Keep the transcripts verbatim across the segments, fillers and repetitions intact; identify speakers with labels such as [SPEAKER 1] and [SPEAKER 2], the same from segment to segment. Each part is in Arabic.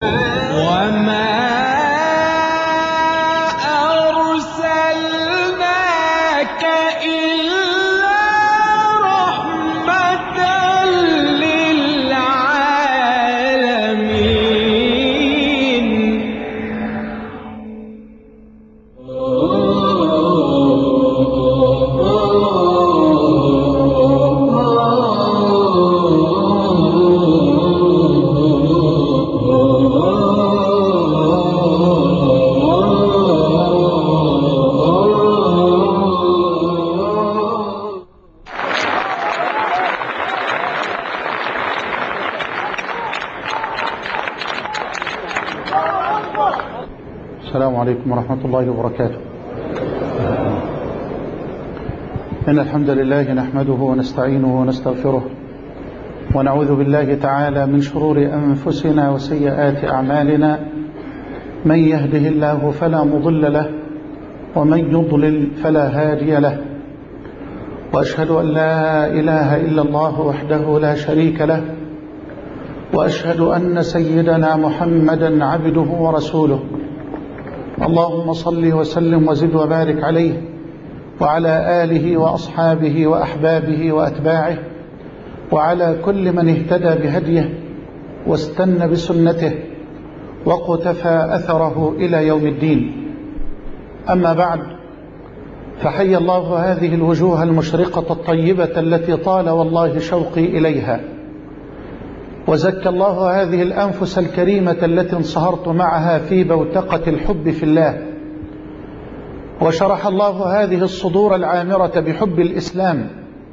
[SPEAKER 1] وما أرسلناك إلا رحمة للعالمين.
[SPEAKER 2] السلام عليكم ورحمة الله وبركاته. إن الحمد لله نحمده ونستعينه ونستغفره ونعوذ بالله تعالى من شرور أنفسنا وسيئات أعمالنا. من يهده الله فلا مضل له ومن يضلل فلا هادي له، وأشهد أن لا إله إلا الله وحده لا شريك له، وأشهد أن سيدنا محمدا عبده ورسوله. اللهم صل وسلم وزد وبارك عليه وعلى آله وأصحابه وأحبابه وأتباعه وعلى كل من اهتدى بهديه واستنى بسنته وقتفى أثره إلى يوم الدين. أما بعد، فحي الله هذه الوجوه المشرقة الطيبة التي طال والله شوقي إليها، وزكى الله هذه الأنفس الكريمة التي انصهرت معها في بوتقة الحب في الله، وشرح الله هذه الصدور العامرة بحب الإسلام،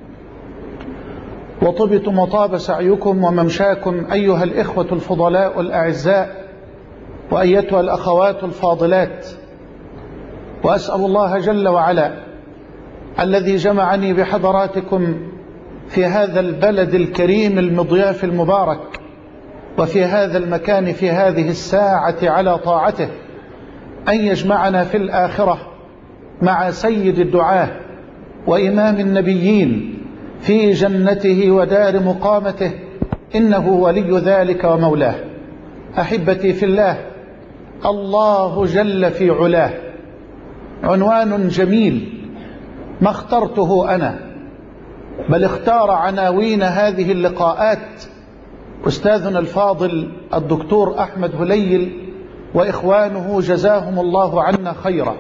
[SPEAKER 2] وطبتم وطاب سعيكم وممشاكم أيها الإخوة الفضلاء الأعزاء وأيتها الأخوات الفاضلات. وأسأل الله جل وعلا الذي جمعني بحضراتكم في هذا البلد الكريم المضياف المبارك وفي هذا المكان في هذه الساعة على طاعته أن يجمعنا في الآخرة مع سيد الدعاة وإمام النبيين في جنته ودار مقامته، إنه ولي ذلك ومولاه. أحبتي في الله، الله جل في علاه عنوان جميل ما اخترته أنا، بل اختار عناوين هذه اللقاءات أستاذنا الفاضل الدكتور أحمد هليل وإخوانه جزاهم الله عنا خيرا.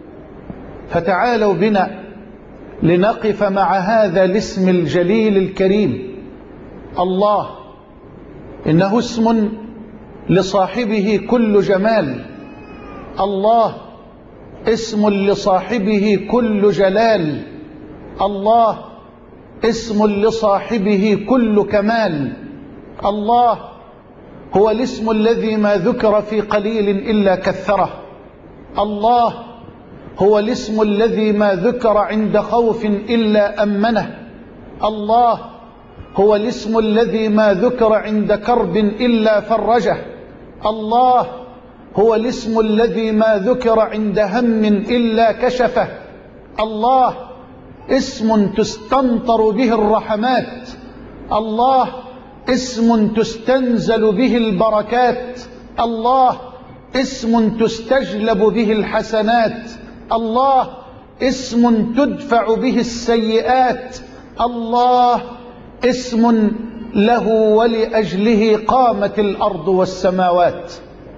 [SPEAKER 2] فتعالوا بنا لنقف مع هذا الاسم الجليل الكريم الله. إنه اسم لصاحبه كل جمال، الله اسم لصاحبه كل جلال، الله اسم لصاحبه كل كمال. الله هو الاسم الذي ما ذكر في قليل إلا كثره. الله هو الاسم الذي ما ذكر عند خوف إلا أمنه. الله هو الاسم الذي ما ذكر عند كرب إلا فرجه. الله هو الاسم الذي ما ذكر عند هم إلا كشفه. الله اسم تستمطر به الرحمات، الله اسم تستنزل به البركات، الله اسم تستجلب به الحسنات، الله اسم تدفع به السيئات، الله اسم له ولأجله قامت الأرض والسماوات.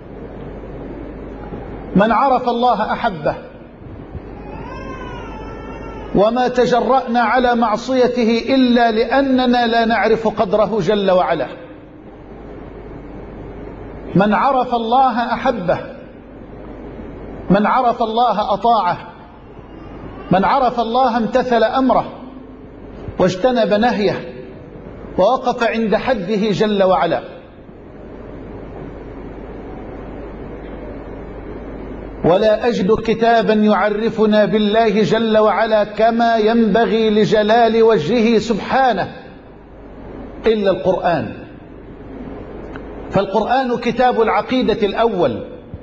[SPEAKER 2] من عرف الله أحبه، وما تجرأنا على معصيته إلا لأننا لا نعرف قدره جل وعلا. من عرف الله أحبه، من عرف الله أطاعه، من عرف الله امتثل أمره واجتنب نهيه ووقف عند حده جل وعلا. ولا أجد كتابا يعرفنا بالله جل وعلا كما ينبغي لجلال وجهه سبحانه إلا القرآن. فالقرآن كتاب العقيدة الأول،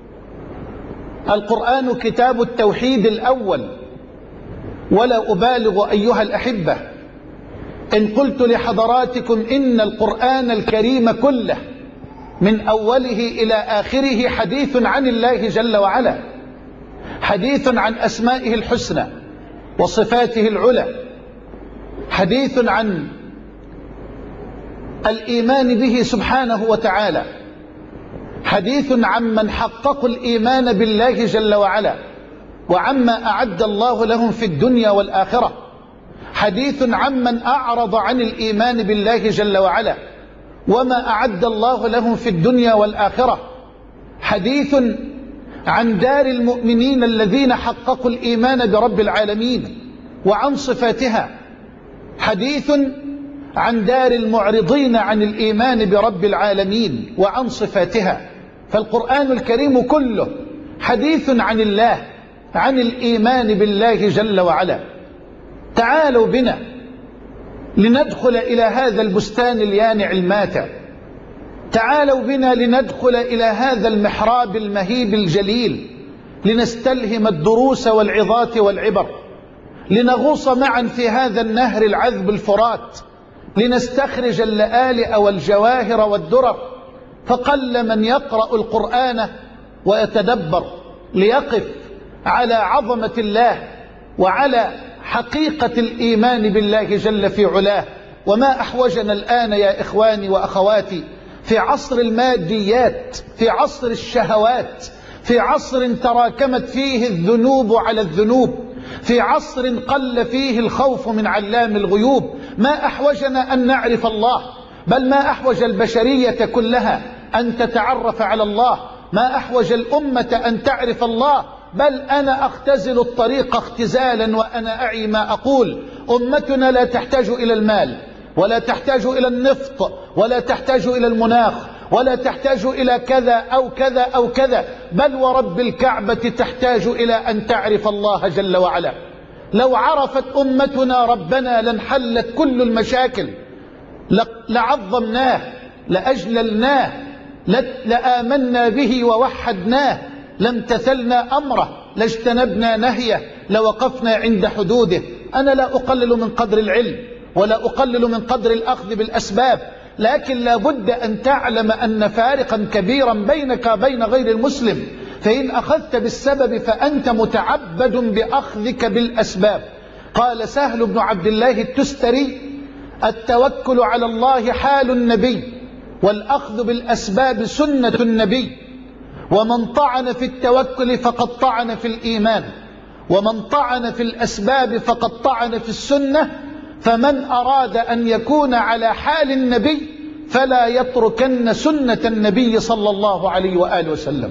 [SPEAKER 2] القرآن كتاب التوحيد الأول. ولا أبالغ أيها الأحبة إن قلت لحضراتكم إن القرآن الكريم كله من أوله إلى آخره حديث عن الله جل وعلا، حديث عن أسمائه الحسنى وصفاته العلى، حديث عن الإيمان به سبحانه وتعالى، حديث عن من حققوا الإيمان بالله جل وعلا وعما أعد الله لهم في الدنيا والآخرة، حديث عن من أعرض عن الإيمان بالله جل وعلا وما أعد الله لهم في الدنيا والآخرة، حديث عن دار المؤمنين الذين حققوا الإيمان برب العالمين وعن صفاتها، حديث عن دار المعرضين عن الإيمان برب العالمين وعن صفاتها. فالقرآن الكريم كله حديث عن الله، عن الإيمان بالله جل وعلا. تعالوا بنا لندخل إلى هذا البستان اليانع الماتع، تعالوا بنا لندخل إلى هذا المحراب المهيب الجليل، لنستلهم الدروس والعظات والعبر، لنغوص معا في هذا النهر العذب الفرات، لنستخرج اللآلئ والجواهر والدرر. فقل من يقرأ القرآن ويتدبر ليقف على عظمة الله وعلى حقيقة الإيمان بالله جل في علاه. وما أحوجنا الآن يا إخواني وأخواتي في عصر الماديات، في عصر الشهوات، في عصر تراكمت فيه الذنوب على الذنوب، في عصر قل فيه الخوف من علام الغيوب، ما أحوجنا أن نعرف الله، بل ما أحوج البشرية كلها أن تتعرف على الله، ما أحوج الأمة أن تعرف الله. بل أنا أختزل الطريق اختزالا وأنا أعي ما أقول. أمتنا لا تحتاج إلى المال، ولا تحتاج إلى النفط، ولا تحتاج إلى المناخ، ولا تحتاج إلى كذا أو كذا أو كذا، بل ورب الكعبة تحتاج إلى أن تعرف الله جل وعلا. لو عرفت أمتنا ربنا لانحلت كل المشاكل، لعظمناه، لأجللناه، لآمنا به ووحدناه، لامتثلنا أمره، لاجتنبنا نهيه، لوقفنا عند حدوده. أنا لا أقلل من قدر العلم ولا أقلل من قدر الأخذ بالأسباب، لكن لا بد أن تعلم أن فارقا كبيرا بينك وبين غير المسلم، فإن أخذت بالسبب فأنت متعبد بأخذك بالأسباب. قال سهل بن عبد الله التستري: التوكل على الله حال النبي، والأخذ بالأسباب سنة النبي، ومن طعن في التوكل فقد طعن في الإيمان، ومن طعن في الأسباب فقد طعن في السنة. فمن أراد أن يكون على حال النبي فلا يتركن سنة النبي صلى الله عليه وآله وسلم.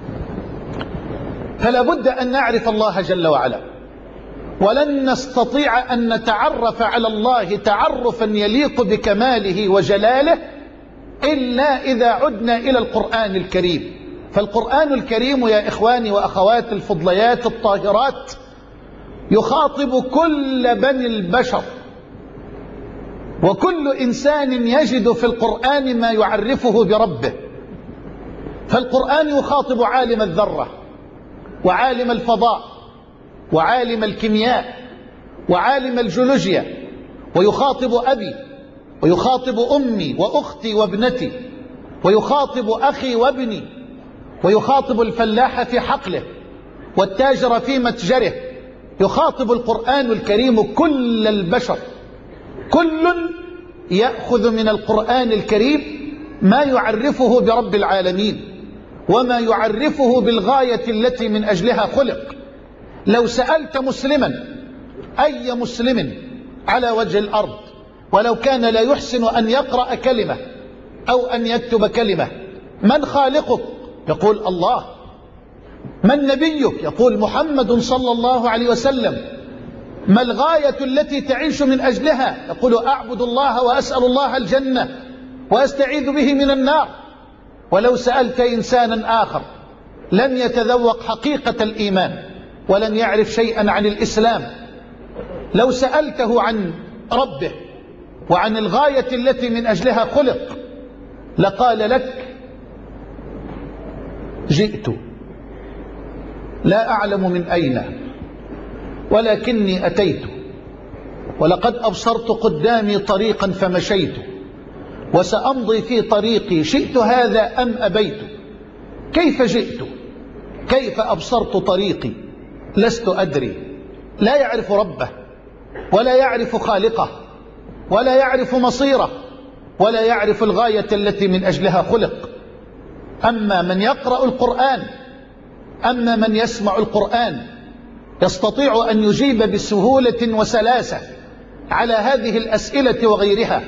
[SPEAKER 2] فلا بد أن نعرف الله جل وعلا، ولن نستطيع أن نتعرف على الله تعرفا يليق بكماله وجلاله إلا إذا عدنا إلى القرآن الكريم. فالقرآن الكريم يا إخواني وأخوات الفضليات الطاهرات يخاطب كل بني البشر، وكل إنسان يجد في القرآن ما يعرفه بربه. فالقرآن يخاطب عالم الذرة وعالم الفضاء وعالم الكيمياء وعالم الجيولوجيا، ويخاطب أبي ويخاطب أمي وأختي وابنتي، ويخاطب أخي وابني، ويخاطب الفلاح في حقله والتاجر في متجره. يخاطب القرآن الكريم كل البشر، كل يأخذ من القرآن الكريم ما يعرفه برب العالمين وما يعرفه بالغاية التي من أجلها خلق. لو سألت مسلما، أي مسلم على وجه الأرض، ولو كان لا يحسن أن يقرأ كلمة أو أن يكتب كلمة: من خالقك؟ يقول الله. من نبيك؟ يقول محمد صلى الله عليه وسلم. ما الغاية التي تعيش من أجلها؟ يقول أعبد الله وأسأل الله الجنة وأستعيذ به من النار. ولو سألت إنسانا آخر لن يتذوق حقيقة الإيمان ولن يعرف شيئا عن الإسلام. لو سألته عن ربه وعن الغاية التي من أجلها خلق لقال لك: جئت لا أعلم من أين، ولكني أتيت، ولقد أبصرت قدامي طريقا فمشيت، وسأمضي في طريقي، شئت هذا أم أبيت. كيف جئت؟ كيف أبصرت طريقي؟ لست أدري. لا يعرف ربه، ولا يعرف خالقه، ولا يعرف مصيره، ولا يعرف الغاية التي من أجلها خلق. أما من يقرأ القرآن، أما من يسمع القرآن يستطيع أن يجيب بسهولة وسلاسة على هذه الأسئلة وغيرها،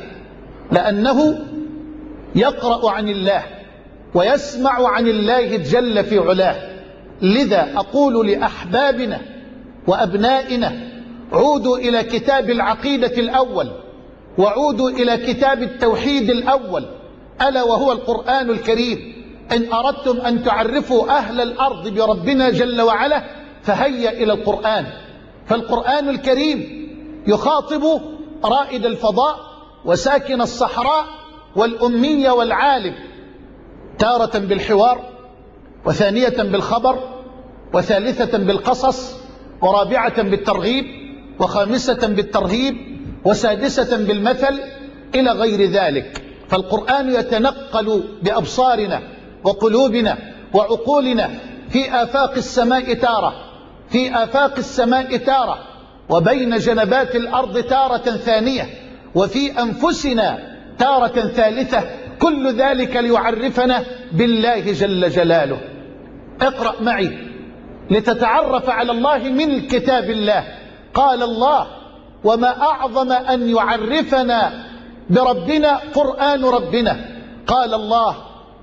[SPEAKER 2] لأنه يقرأ عن الله ويسمع عن الله جل في علاه. لذا أقول لأحبابنا وأبنائنا: عودوا إلى كتاب العقيدة الأول، وعودوا إلى كتاب التوحيد الأول، ألا وهو القرآن الكريم. إن أردتم أن تعرفوا أهل الأرض بربنا جل وعلا فهيا إلى القرآن. فالقرآن الكريم يخاطب رائد الفضاء وساكن الصحراء والأمي والعالم، تارة بالحوار، وثانية بالخبر، وثالثة بالقصص، ورابعة بالترغيب، وخامسة بالترهيب، وسادسة بالمثل، إلى غير ذلك. فالقرآن يتنقل بأبصارنا وقلوبنا وعقولنا في آفاق السماء تارة، في آفاق السماء تارة، وبين جنبات الأرض تارة ثانية، وفي أنفسنا تارة ثالثة، كل ذلك ليعرفنا بالله جل جلاله. اقرأ معي لتتعرف على الله من كتاب الله. قال الله: وما أعظم أن يعرفنا بربنا قرآن ربنا. قال الله: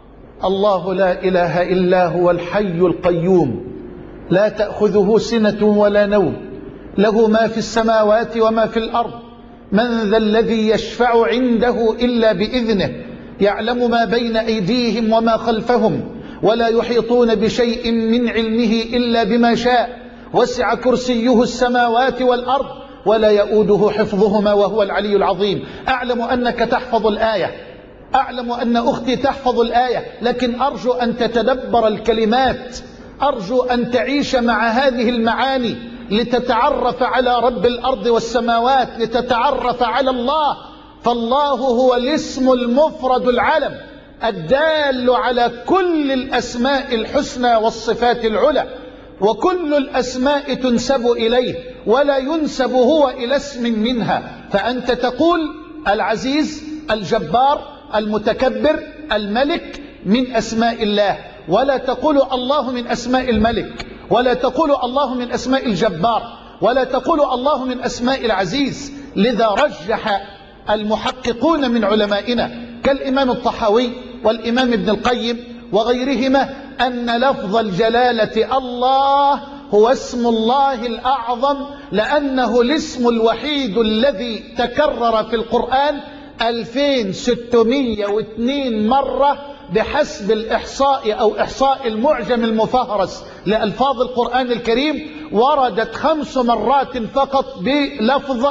[SPEAKER 2] الله لا إله إلا هو الحي القيوم، لا تأخذه سنة ولا نوم، له ما في السماوات وما في الأرض، من ذا الذي يشفع عنده إلا بإذنه، يعلم ما بين أيديهم وما خلفهم، ولا يحيطون بشيء من علمه إلا بما شاء، وسع كرسيه السماوات والأرض ولا يؤوده حفظهما وهو العلي العظيم. أعلم أنك تحفظ الآية، أعلم أن أختي تحفظ الآية، لكن أرجو أن تتدبر الكلمات، أرجو أن تعيش مع هذه المعاني لتتعرف على رب الأرض والسماوات، لتتعرف على الله. فالله هو الاسم المفرد العلم الدال على كل الأسماء الحسنى والصفات العلى، وكل الأسماء تنسب إليه ولا ينسب هو إلى اسم منها. فأنت تقول العزيز، الجبار، المتكبر، الملك من أسماء الله، ولا تقول الله من أسماء الملك، ولا تقول الله من أسماء الجبار، ولا تقول الله من أسماء العزيز. لذا رجح المحققون من علمائنا كالإمام الطحاوي والإمام ابن القيم وغيرهما أن لفظ الجلالة الله هو اسم الله الأعظم، لأنه الاسم الوحيد الذي تكرر في القرآن ألفين وستمائة واثنين مرة بحسب الإحصاء أو إحصاء المعجم المفهرس لألفاظ القرآن الكريم. وردت خمس مرات فقط بلفظ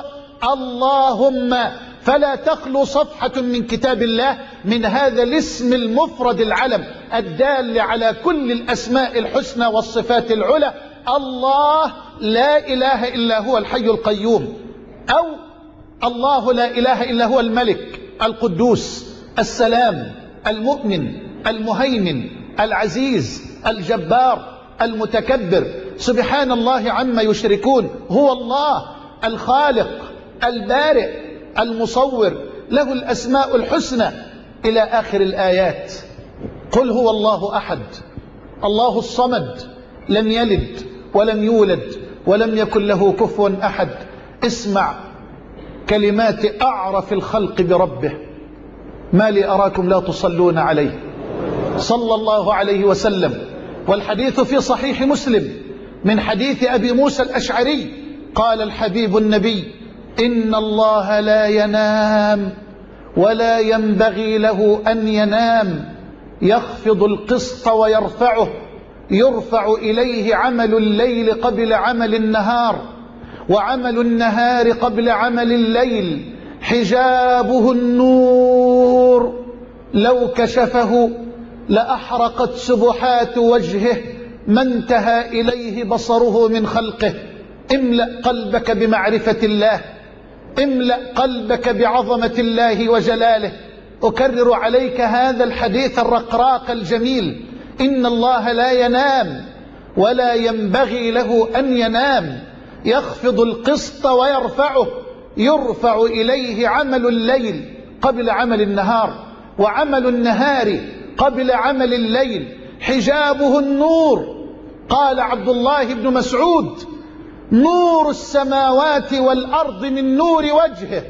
[SPEAKER 2] اللهم، فلا تخلو صفحة من كتاب الله من هذا الاسم المفرد العلم الدال على كل الأسماء الحسنى والصفات العلى. الله لا إله إلا هو الحي القيوم، أو الله لا إله إلا هو الملك القدوس السلام المؤمن المهيمن العزيز الجبار المتكبر، سبحان الله عما يشركون. هو الله الخالق البارئ المصور، له الأسماء الحسنى إلى آخر الآيات. قل هو الله أحد الله الصمد، لم يلد ولم يولد ولم يكن له كفوا أحد. اسمع كلمات أعرف الخلق بربه: ما لي أراكم لا تصلون عليه صلى الله عليه وسلم. والحديث في صحيح مسلم من حديث أبي موسى الأشعري قال الحبيب النبي: إن الله لا ينام ولا ينبغي له أن ينام، يخفض القسط ويرفعه، يرفع إليه عمل الليل قبل عمل النهار، وعمل النهار قبل عمل الليل، حجابه النور، لو كشفه لأحرقت سبحات وجهه ما انتهى إليه بصره من خلقه. املأ قلبك بمعرفة الله، املأ قلبك بعظمة الله وجلاله، أكرر عليك هذا الحديث الرقراق الجميل: إن الله لا ينام ولا ينبغي له أن ينام، يخفض القسط ويرفعه، يرفع إليه عمل الليل قبل عمل النهار، وعمل النهار قبل عمل الليل، حجابه النور. قال عبد الله بن مسعود: نور السماوات والأرض من نور وجهه،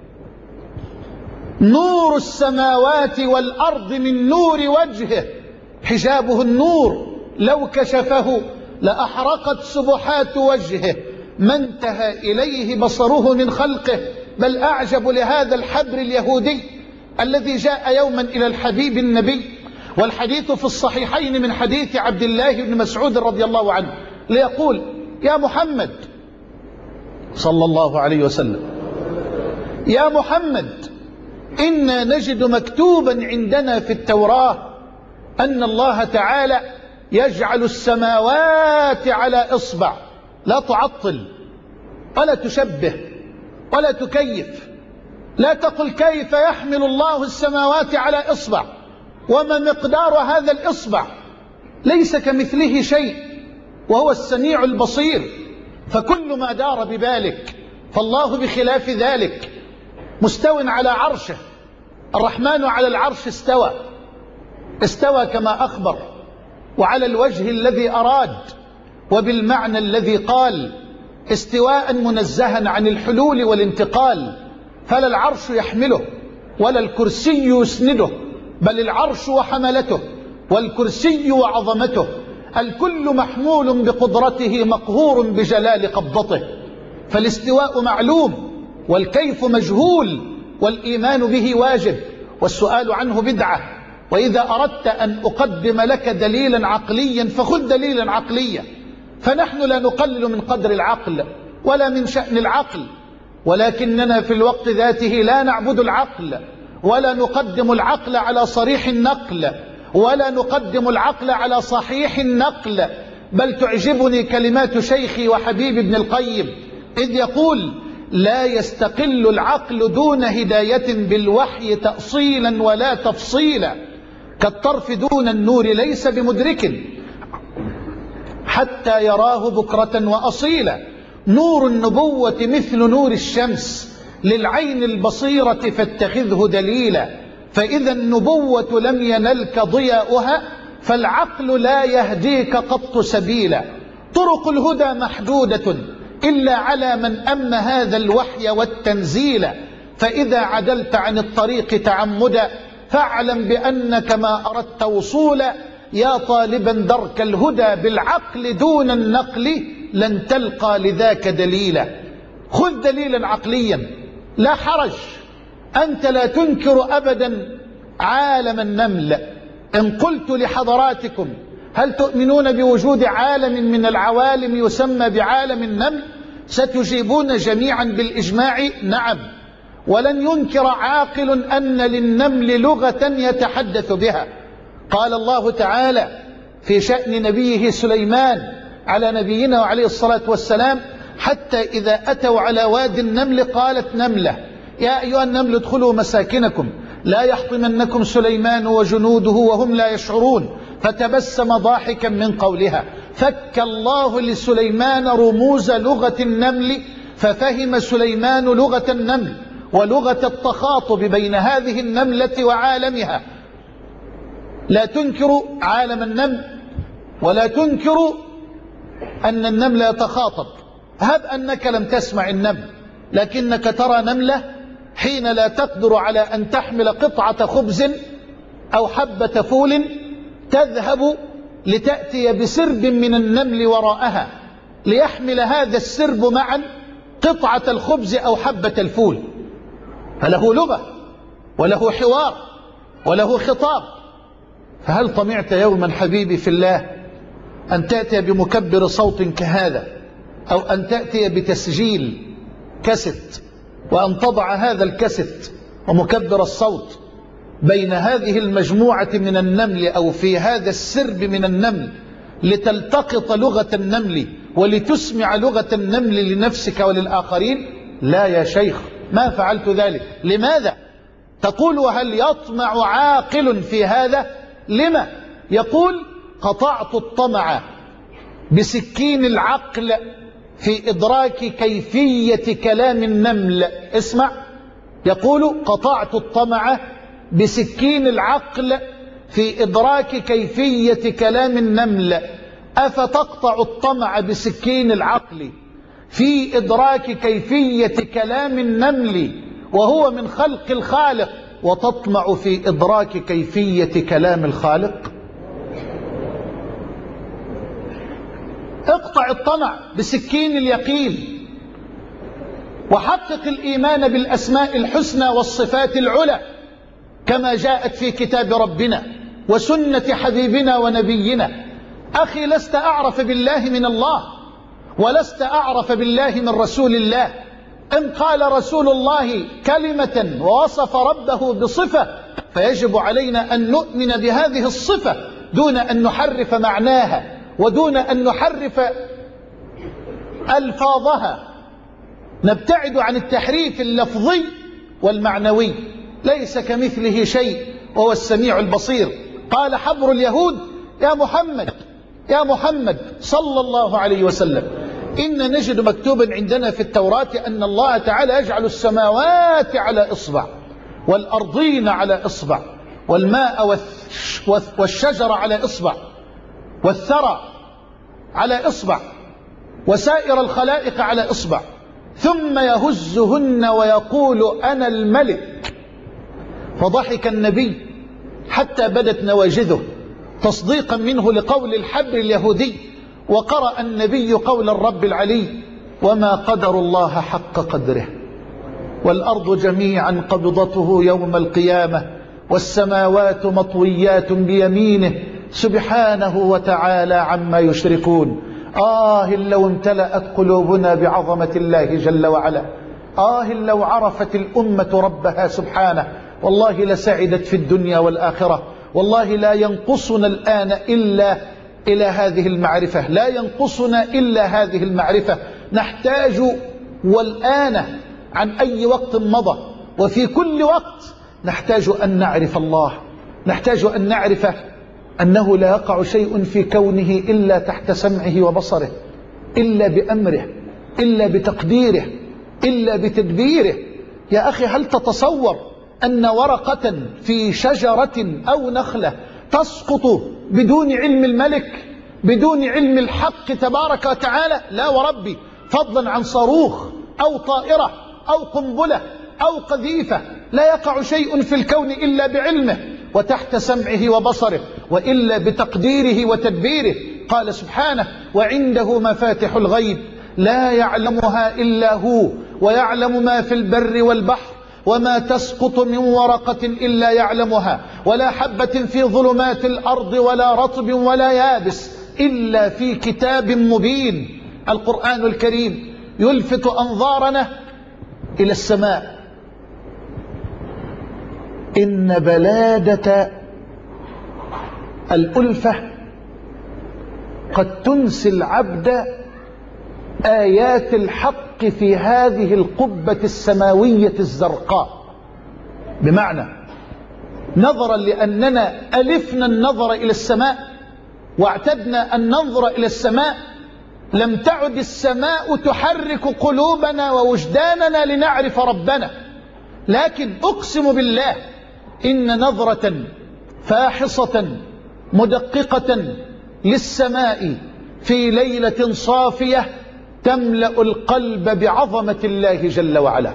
[SPEAKER 2] نور السماوات والأرض من نور وجهه، حجابه النور، لو كشفه لأحرقت سبحات وجهه ما انتهى إليه بصره من خلقه. بل أعجب لهذا الحبر اليهودي الذي جاء يوما إلى الحبيب النبي، والحديث في الصحيحين من حديث عبد الله بن مسعود رضي الله عنه، ليقول: يا محمد صلى الله عليه وسلم، يا محمد، إنا نجد مكتوبا عندنا في التوراة أن الله تعالى يجعل السماوات على إصبع. لا تعطل ولا تشبه ولا تكيف، لا تقل كيف يحمل الله السماوات على إصبع وما مقدار هذا الإصبع، ليس كمثله شيء وهو السميع البصير، فكل ما دار ببالك، فالله بخلاف ذلك مستو على عرشه. الرحمن على العرش استوى، استوى كما أخبر، وعلى الوجه الذي أراد، وبالمعنى الذي قال، استواء منزها عن الحلول والانتقال، فلا العرش يحمله ولا الكرسي يسنده، بل العرش وحملته والكرسي وعظمته، الكل محمول بقدرته مقهور بجلال قبضته. فالاستواء معلوم والكيف مجهول، والإيمان به واجب والسؤال عنه بدعة. وإذا أردت أن أقدم لك دليلا عقليا فخذ دليلا عقليا، فنحن لا نقلل من قدر العقل ولا من شأن العقل، ولكننا في الوقت ذاته لا نعبد العقل ولا نقدم العقل على صريح النقل ولا نقدم العقل على صحيح النقل. بل تعجبني كلمات شيخي وحبيب ابن القيم إذ يقول: لا يستقل العقل دون هداية بالوحي تأصيلا ولا تفصيلا، كالطرف دون النور ليس بمدرك حتى يراه بكرة وأصيلا. نور النبوة مثل نور الشمس للعين البصيرة فاتخذه دليلا، فإذا النبوة لم ينلك ضياؤها فالعقل لا يهديك قط سبيلا. طرق الهدى محدودة إلا على من أم هذا الوحي والتنزيل، فإذا عدلت عن الطريق تعمدا فاعلم بأنك ما أردت وصولا. يا طالبا درك الهدى بالعقل دون النقل لن تلقى لذاك دليلا. خذ دليلا عقليا لا حرج، أنت لا تنكر أبدا عالم النمل. إن قلت لحضراتكم: هل تؤمنون بوجود عالم من العوالم يسمى بعالم النمل؟ ستجيبون جميعا بالإجماع: نعم. ولن ينكر عاقل أن للنمل لغة يتحدث بها. قال الله تعالى في شأن نبيه سليمان على نبينا وعليه الصلاة والسلام: حتى إذا أتوا على وادي النمل قالت نملة يا أيها النمل ادخلوا مساكنكم لا يحطمنكم سليمان وجنوده وهم لا يشعرون، فتبسم ضاحكا من قولها. فك الله لسليمان رموز لغة النمل ففهم سليمان لغة النمل ولغة التخاطب بين هذه النملة وعالمها. لا تنكر عالم النمل ولا تنكر أن النمل يتخاطب. هب أنك لم تسمع النمل، لكنك ترى نملة حين لا تقدر على أن تحمل قطعة خبز أو حبة فول تذهب لتأتي بسرب من النمل وراءها ليحمل هذا السرب معا قطعة الخبز أو حبة الفول، فله لغة وله حوار وله خطاب. فهل طمعت يوما حبيبي في الله أن تأتي بمكبر صوت كهذا، أو أن تأتي بتسجيل كست وأن تضع هذا الكست ومكبر الصوت بين هذه المجموعة من النمل أو في هذا السرب من النمل لتلتقط لغة النمل ولتسمع لغة النمل لنفسك وللآخرين؟ لا يا شيخ، ما فعلت ذلك. لماذا؟ تقول وهل يطمع عاقل في هذا؟ لما؟ يقول قطعت الطمع بسكين العقل في إدراك كيفية كلام النمل. اسمع، يقول قطعت الطمع بسكين العقل في إدراك كيفية كلام النمل. أفتقطع الطمع بسكين العقل في إدراك كيفية كلام النمل وهو من خلق الخالق، وتطمع في إدراك كيفية كلام الخالق؟ اقطع الطمع بسكين اليقين، وحقق الإيمان بالأسماء الحسنى والصفات العلى كما جاءت في كتاب ربنا وسنة حبيبنا ونبينا. أخي، لست أعرف بالله من الله، ولست أعرف بالله من رسول الله. إن قال رسول الله كلمة ووصف ربه بصفة فيجب علينا أن نؤمن بهذه الصفة دون أن نحرف معناها ودون أن نحرف ألفاظها. نبتعد عن التحريف اللفظي والمعنوي. ليس كمثله شيء وهو السميع البصير. قال حبر اليهود يا محمد يا محمد صلى الله عليه وسلم، إن نجد مكتوبا عندنا في التوراة أن الله تعالى يجعل السماوات على إصبع والأرضين على إصبع والماء والشجر على إصبع والثرى على إصبع وسائر الخلائق على إصبع، ثم يهزهن ويقول أنا الملك. فضحك النبي حتى بدت نواجذه تصديقا منه لقول الحبر اليهودي، وقرأ النبي قول الرب العلي وما قدر الله حق قدره والأرض جميعا قبضته يوم القيامة والسماوات مطويات بيمينه سبحانه وتعالى عما يشركون. آه لو امتلأت قلوبنا بعظمة الله جل وعلا، آه لو عرفت الأمة ربها سبحانه، والله لسعدت في الدنيا والآخرة. والله لا ينقصنا الآن إلا إلى هذه المعرفة، لا ينقصنا إلا هذه المعرفة. نحتاج والآن عن أي وقت مضى وفي كل وقت نحتاج أن نعرف الله، نحتاج أن نعرف أنه لا يقع شيء في كونه إلا تحت سمعه وبصره، إلا بأمره، إلا بتقديره، إلا بتدبيره. يا أخي، هل تتصور أن ورقة في شجرة أو نخلة تسقط بدون علم الملك، بدون علم الحق تبارك وتعالى؟ لا وربي، فضلا عن صاروخ أو طائرة أو قنبلة أو قذيفة، لا يقع شيء في الكون إلا بعلمه وتحت سمعه وبصره، وإلا بتقديره وتدبيره. قال سبحانه وعنده مفاتح الغيب لا يعلمها إلا هو ويعلم ما في البر والبحر وما تسقط من ورقة إلا يعلمها ولا حبة في ظلمات الأرض ولا رطب ولا يابس إلا في كتاب مبين. القرآن الكريم يلفت أنظارنا إلى السماء. إن بلادة الألفة قد تنسي العبد آيات الحق في هذه القبة السماوية الزرقاء. بمعنى نظرا لأننا ألفنا النظر إلى السماء واعتدنا أن ننظر إلى السماء، لم تعد السماء تحرك قلوبنا ووجداننا لنعرف ربنا. لكن أقسم بالله إن نظرة فاحصة مدققة للسماء في ليلة صافية تملأ القلب بعظمة الله جل وعلا.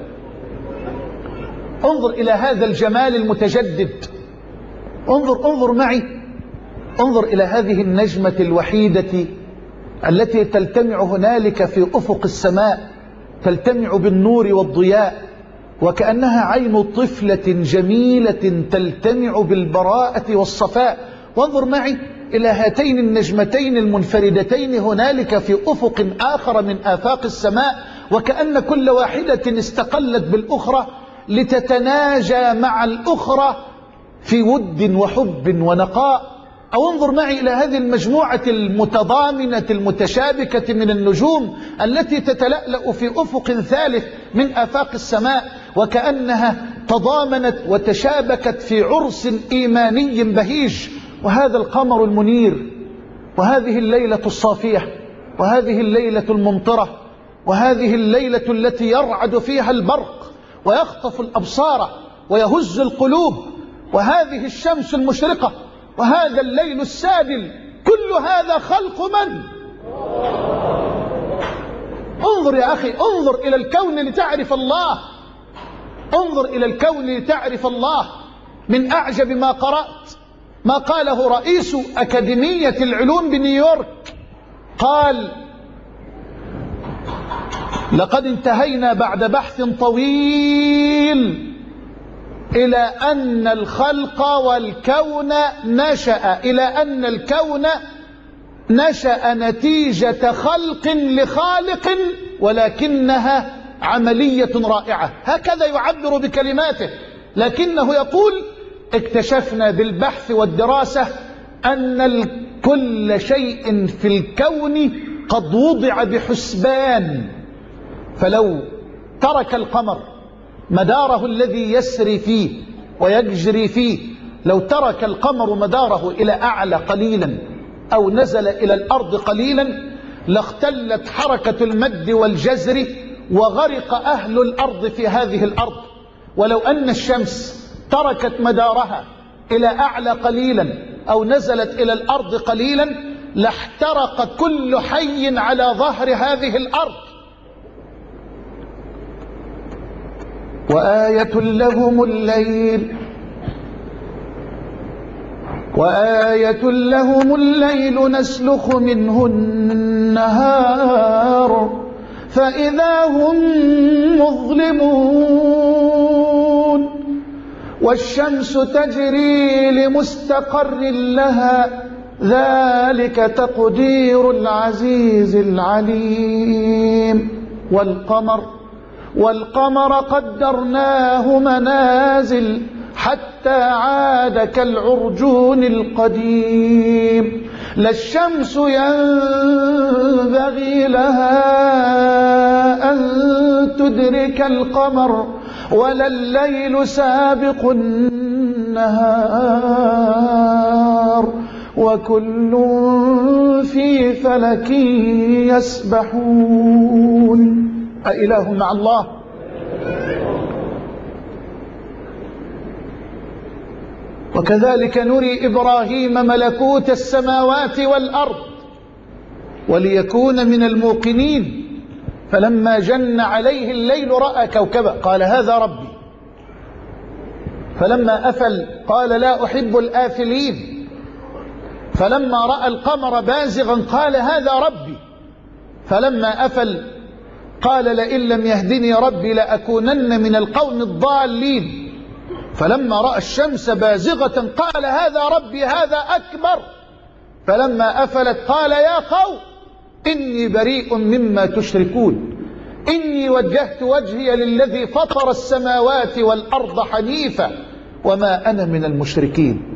[SPEAKER 2] انظر إلى هذا الجمال المتجدد، انظر انظر معي، انظر إلى هذه النجمة الوحيدة التي تلتمع هنالك في أفق السماء، تلتمع بالنور والضياء وكأنها عين طفلة جميلة تلتمع بالبراءة والصفاء. وانظر معي إلى هاتين النجمتين المنفردتين هنالك في أفق آخر من آفاق السماء، وكأن كل واحدة استقلت بالأخرى لتتناجى مع الأخرى في ود وحب ونقاء. أو انظر معي إلى هذه المجموعة المتضامنة المتشابكة من النجوم التي تتلألأ في أفق ثالث من آفاق السماء، وكأنها تضامنت وتشابكت في عرس إيماني بهيج. وهذا القمر المنير، وهذه الليلة الصافية، وهذه الليلة الممطرة، وهذه الليلة التي يرعد فيها البرق ويخطف الأبصار ويهز القلوب، وهذه الشمس المشرقة، وهذا الليل السادل، كل هذا خلق من؟ انظر يا أخي، انظر إلى الكون لتعرف الله، انظر إلى الكون لتعرف الله. من أعجب ما قرأت ما قاله رئيس أكاديمية العلوم بنيويورك، قال: لقد انتهينا بعد بحث طويل إلى أن الخلق والكون نشأ إلى أن الكون نشأ نتيجة خلق لخالق، ولكنها عملية رائعة. هكذا يعبر بكلماته، لكنه يقول: اكتشفنا بالبحث والدراسة أن كل شيء في الكون قد وضع بحسبان، فلو ترك القمر مداره الذي يسري فيه ويجري فيه، لو ترك القمر مداره إلى أعلى قليلا أو نزل إلى الأرض قليلا، لاختلت حركة المد والجزر وغرق أهل الأرض في هذه الأرض. ولو أن الشمس تركت مدارها إلى أعلى قليلا أو نزلت إلى الأرض قليلا، لاحترق كل حي على ظهر هذه الأرض. وآية لهم الليل وآية لهم الليل نسلخ منه النهار فإذا هم مظلمون، والشمس تجري لمستقر لها ذلك تقدير العزيز العليم. والقمر والقمر قدرناه منازل حتى عاد كالعرجون القديم. لا الشمس ينبغي لها أن تدرك القمر ولا الليل سابق النهار وكل في فلك يسبحون. أإله مع الله؟ وكذلك نري إبراهيم ملكوت السماوات والأرض وليكون من الموقنين، فلما جن عليه الليل رأى كوكبا قال هذا ربي، فلما أفل قال لا أحب الآفلين، فلما رأى القمر بازغا قال هذا ربي، فلما أفل قال لئن لم يهدني ربي لأكونن من القوم الضالين، فلما رأى الشمس بازغة قال هذا ربي هذا أكبر، فلما أفلت قال يا قوم إني بريء مما تشركون إني وجهت وجهي للذي فطر السماوات والأرض حنيفا وما أنا من المشركين.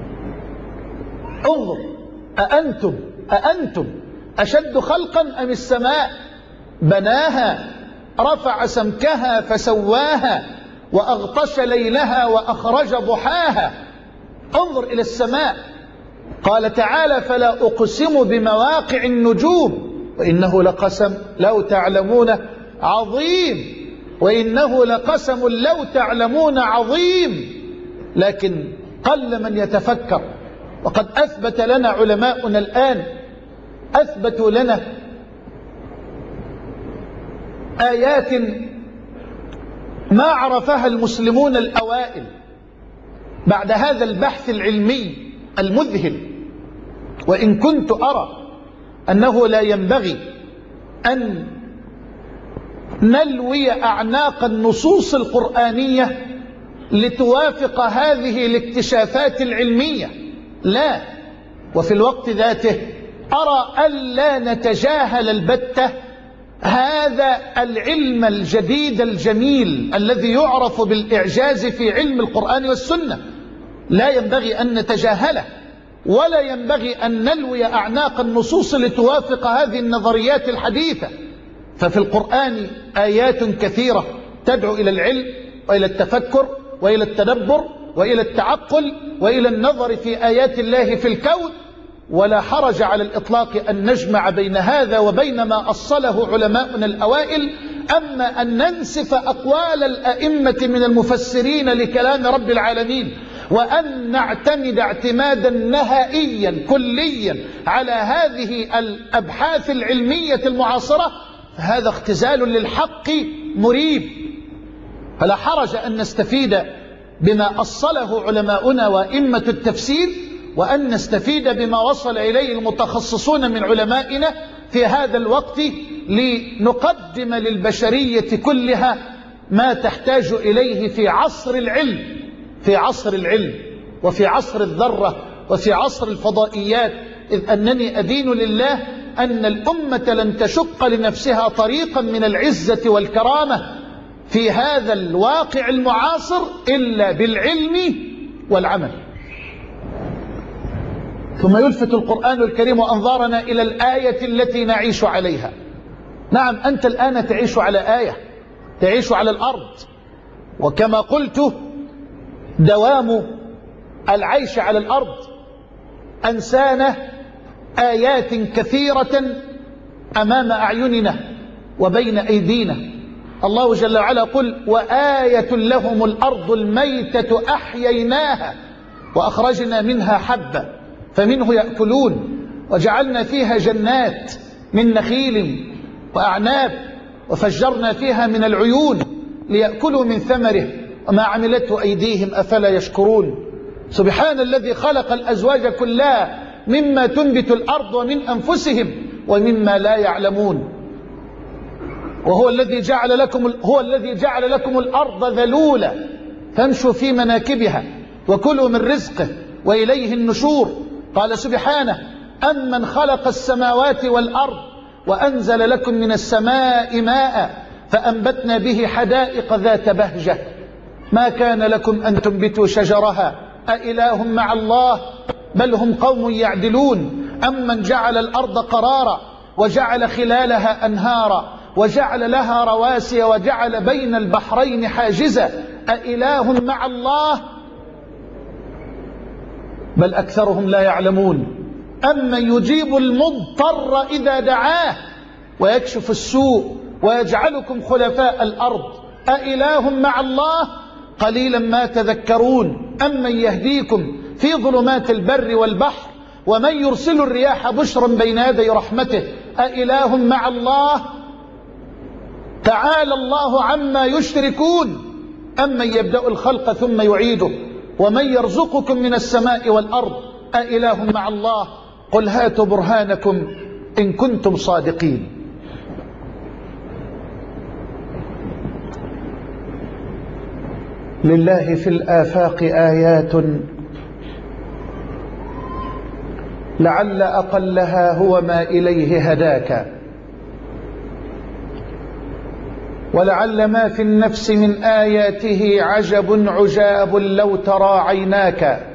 [SPEAKER 2] انظر، أأنتم أأنتم أشد خلقا أم السماء بناها رفع سمكها فسواها وأغطش ليلها وأخرج ضحاها. انظر إلى السماء، قال تعالى فلا أقسم بمواقع النجوم وإنه لقسم لو تعلمون عظيم، وإنه لقسم لو تعلمون عظيم، لكن قل من يتفكر. وقد أثبت لنا علماؤنا الآن، أثبتوا لنا آيات ما عرفها المسلمون الأوائل بعد هذا البحث العلمي المذهل. وإن كنت أرى أنه لا ينبغي أن نلوي أعناق النصوص القرآنية لتوافق هذه الاكتشافات العلمية، لا، وفي الوقت ذاته أرى ألا نتجاهل البتة هذا العلم الجديد الجميل الذي يعرف بالإعجاز في علم القرآن والسنة، لا ينبغي أن نتجاهله، ولا ينبغي أن نلوي أعناق النصوص لتوافق هذه النظريات الحديثة. ففي القرآن آيات كثيرة تدعو إلى العلم، وإلى التفكر وإلى التدبر وإلى التعقل وإلى النظر في آيات الله في الكون. ولا حرج على الإطلاق أن نجمع بين هذا وبين ما أصله علماؤنا الأوائل. أما أن ننسف أقوال الأئمة من المفسرين لكلام رب العالمين وأن نعتمد اعتمادا نهائيا كليا على هذه الأبحاث العلمية المعاصرة، فهذا اختزال للحق مريب. فلا حرج أن نستفيد بما أصله علماؤنا وأئمة التفسير، وأن نستفيد بما وصل إليه المتخصصون من علمائنا في هذا الوقت، لنقدم للبشرية كلها ما تحتاج إليه في عصر العلم، في عصر العلم وفي عصر الذرة وفي عصر الفضائيات. إذ أنني أدين لله أن الأمة لن تشق لنفسها طريقا من العزة والكرامة في هذا الواقع المعاصر إلا بالعلم والعمل. ثم يلفت القرآن الكريم أنظارنا إلى الآية التي نعيش عليها. نعم، أنت الآن تعيش على آية، تعيش على الأرض، وكما قلت دوام العيش على الأرض أنسانا آيات كثيرة أمام أعيننا وبين أيدينا. الله جل وعلا قل وآية لهم الأرض الميتة أحييناها وأخرجنا منها حبا فمنه يأكلون وجعلنا فيها جنات من نخيل وأعناب وفجرنا فيها من العيون ليأكلوا من ثمره وما عملته أيديهم أفلا يشكرون. سبحان الذي خلق الأزواج كلها مما تنبت الأرض ومن أنفسهم ومما لا يعلمون. وهو الذي جعل لكم هو الذي جعل لكم الأرض ذلولا فامشوا في مناكبها وكلوا من رزقه وإليه النشور. قال سبحانه أمن خلق السماوات والأرض وأنزل لكم من السماء ماء فأنبتنا به حدائق ذات بهجة ما كان لكم أن تنبتوا شجرها أإله مع الله بل هم قوم يعدلون. أمن جعل الأرض قرارا وجعل خلالها أنهارا وجعل لها رواسي وجعل بين البحرين حاجزا أإله مع الله بل أكثرهم لا يعلمون. أمن يجيب المضطر إذا دعاه ويكشف السوء ويجعلكم خلفاء الأرض أإله مع الله قليلا ما تذكرون. أمن يهديكم في ظلمات البر والبحر ومن يرسل الرياح بشرا بين يدي رحمته أإله مع الله تعالى الله عما يشركون. أمن يبدأ الخلق ثم يعيده ومن يرزقكم من السماء والأرض أإله مع الله قل هاتوا برهانكم إن كنتم صادقين. لله في الآفاق آيات لعل أقلها هو ما إليه هداك ولعل ما في النفس من آياته عجب عجاب لو ترى عيناك.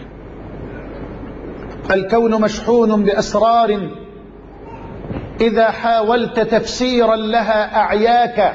[SPEAKER 2] الكون مشحون بأسرار إذا حاولت تفسيرا لها أعياك.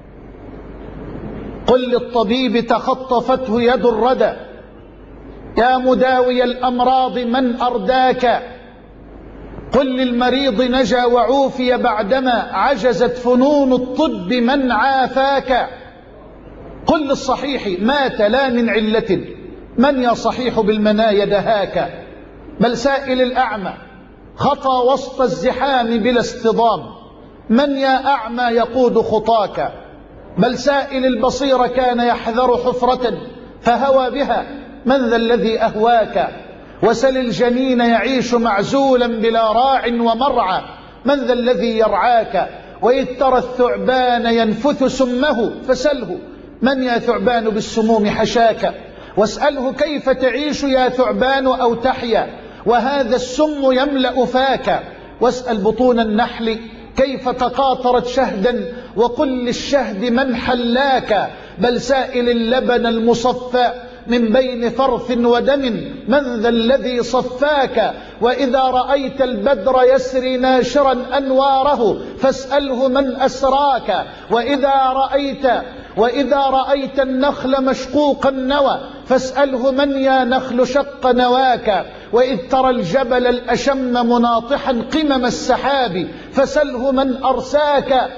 [SPEAKER 2] قل للطبيب تخطفته يد الردى يا مداوي الأمراض من أرداك. قل للمريض نجا وعوفي بعدما عجزت فنون الطب من عافاك. قل للصحيح مات لا من علة من يا صحيح بالمنايا دهاك. بل سائل الأعمى خطى وسط الزحام بلا اصطدام من يا أعمى يقود خطاك. بل سائل البصير كان يحذر حفرة فهوى بها من ذا الذي أهواك. وسل الجنين يعيش معزولا بلا راع ومرعى من ذا الذي يرعاك. وإذ ترى الثعبان ينفث سمه فسله من يا ثعبان بالسموم حشاك. واسأله كيف تعيش يا ثعبان أو تحيا وهذا السم يملأ فاك. واسأل بطون النحل كيف تقاطرت شهدا وقل للشهد من حلاك. بل سائل اللبن المصفى من بين فرث ودم من ذا الذي صفاك. وإذا رأيت البدر يسري ناشرا أنواره فاسأله من أسراك. وإذا رأيت وإذا رأيت النخل مشقوق النوى فاسأله من يا نخل شق نواك، وإذ ترى الجبل الأشم مناطحا قمم السحاب فسله من أرساك.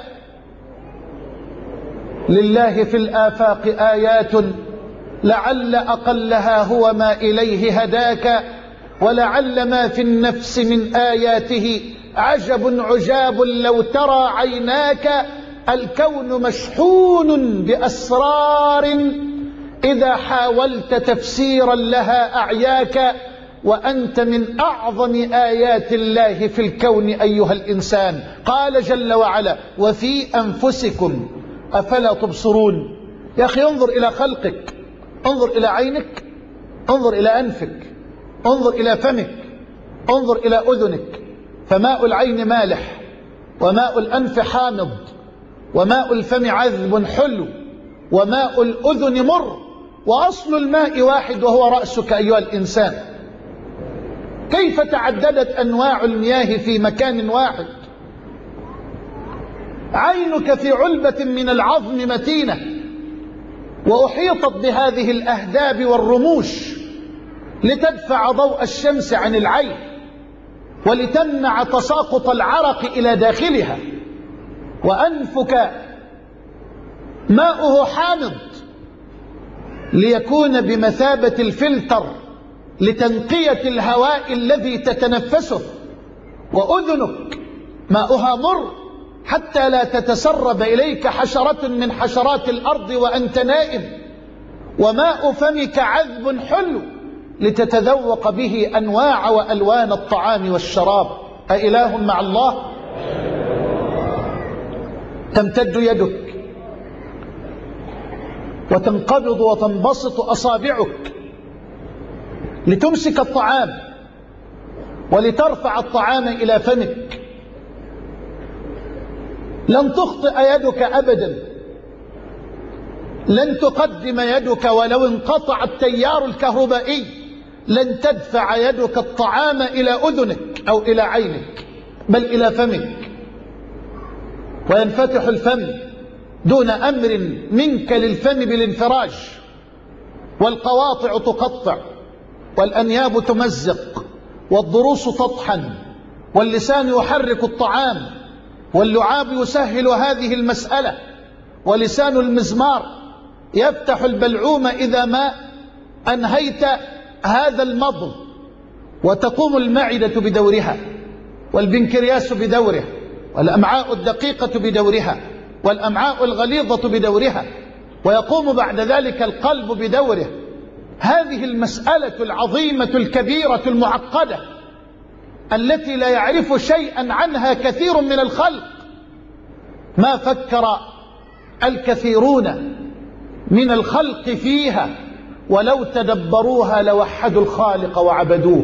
[SPEAKER 2] لله في الآفاق آيات لعل أقلها هو ما إليه هداك، ولعل ما في النفس من آياته عجب عجاب لو ترى عيناك. الكون مشحون بأسرار إذا حاولت تفسيرا لها أعياك، وأنت من أعظم آيات الله في الكون أيها الإنسان. قال جل وعلا: وفي أنفسكم أفلا تبصرون. يا أخي انظر إلى خلقك، انظر إلى عينك، انظر إلى أنفك، انظر إلى فمك، انظر إلى أذنك. فماء العين مالح، وماء الأنف حامض، وماء الفم عذب حلو، وماء الأذن مر، وأصل الماء واحد وهو رأسك أيها الإنسان. كيف تعددت أنواع المياه في مكان واحد؟ عينك في علبة من العظم متينة، وأحيطت بهذه الأهداب والرموش لتدفع ضوء الشمس عن العين، ولتمنع تساقط العرق إلى داخلها. وأنفك ماؤه حامض ليكون بمثابة الفلتر لتنقية الهواء الذي تتنفسه. وأذنك ماؤها مر حتى لا تتسرب إليك حشرة من حشرات الأرض وأنت نائم. وماء فمك عذب حلو لتتذوق به أنواع وألوان الطعام والشراب. أإله مع الله؟ تمتد يدك وتنقبض وتنبسط أصابعك لتمسك الطعام ولترفع الطعام إلى فمك. لن تخطئ يدك أبدا، لن تقدم يدك ولو انقطع التيار الكهربائي، لن تدفع يدك الطعام إلى أذنك أو إلى عينك، بل إلى فمك. وينفتح الفم دون أمر منك للفم بالانفراج، والقواطع تقطع، والأنياب تمزق، والضروس تطحن، واللسان يحرك الطعام، واللعاب يسهل هذه المسألة، ولسان المزمار يفتح البلعوم إذا ما أنهيت هذا المضغ، وتقوم المعدة بدورها، والبنكرياس بدوره، والأمعاء الدقيقة بدورها، والأمعاء الغليظة بدورها، ويقوم بعد ذلك القلب بدوره. هذه المسألة العظيمة الكبيرة المعقدة التي لا يعرف شيئا عنها كثير من الخلق. ما فكر الكثيرون من الخلق فيها، ولو تدبروها لوحدوا الخالق وعبدوه.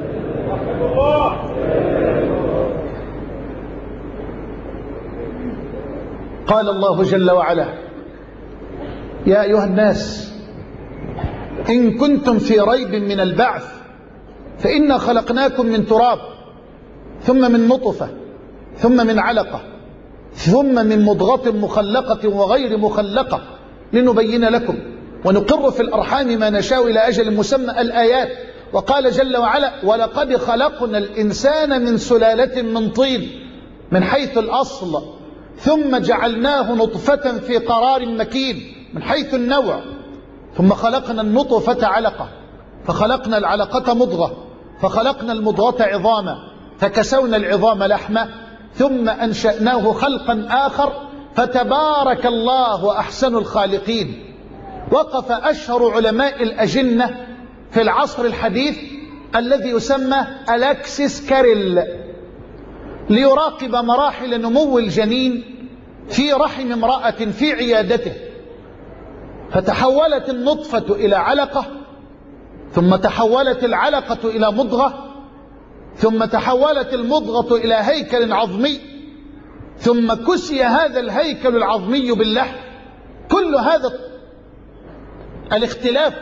[SPEAKER 2] قال الله جل وعلا: يا أيها الناس إن كنتم في ريب من البعث فإنا خلقناكم من تراب، ثم من نطفة، ثم من علقة، ثم من مضغة مخلقة وغير مخلقة لنبين لكم ونقر في الأرحام ما نشاء إلى أجل مسمى. الآيات. وقال جل وعلا: ولقد خلقنا الإنسان من سلالة من طين من حيث الأصل، ثم جعلناه نطفة في قرار مكين من حيث النوع، ثم خلقنا النطفة علقة، فخلقنا العلقة مضغة، فخلقنا المضغة عظاما، فكسونا العظام لحمة، ثم أنشأناه خلقا آخر، فتبارك الله أحسن الخالقين. وقف أشهر علماء الأجنة في العصر الحديث الذي يسمى ألكسيس كاريل ليراقب مراحل نمو الجنين في رحم امرأة في عيادته، فتحولت النطفة إلى علقة، ثم تحولت العلقة إلى مضغة، ثم تحولت المضغة إلى هيكل عظمي، ثم كسي هذا الهيكل العظمي باللحم. كل هذا الاختلاف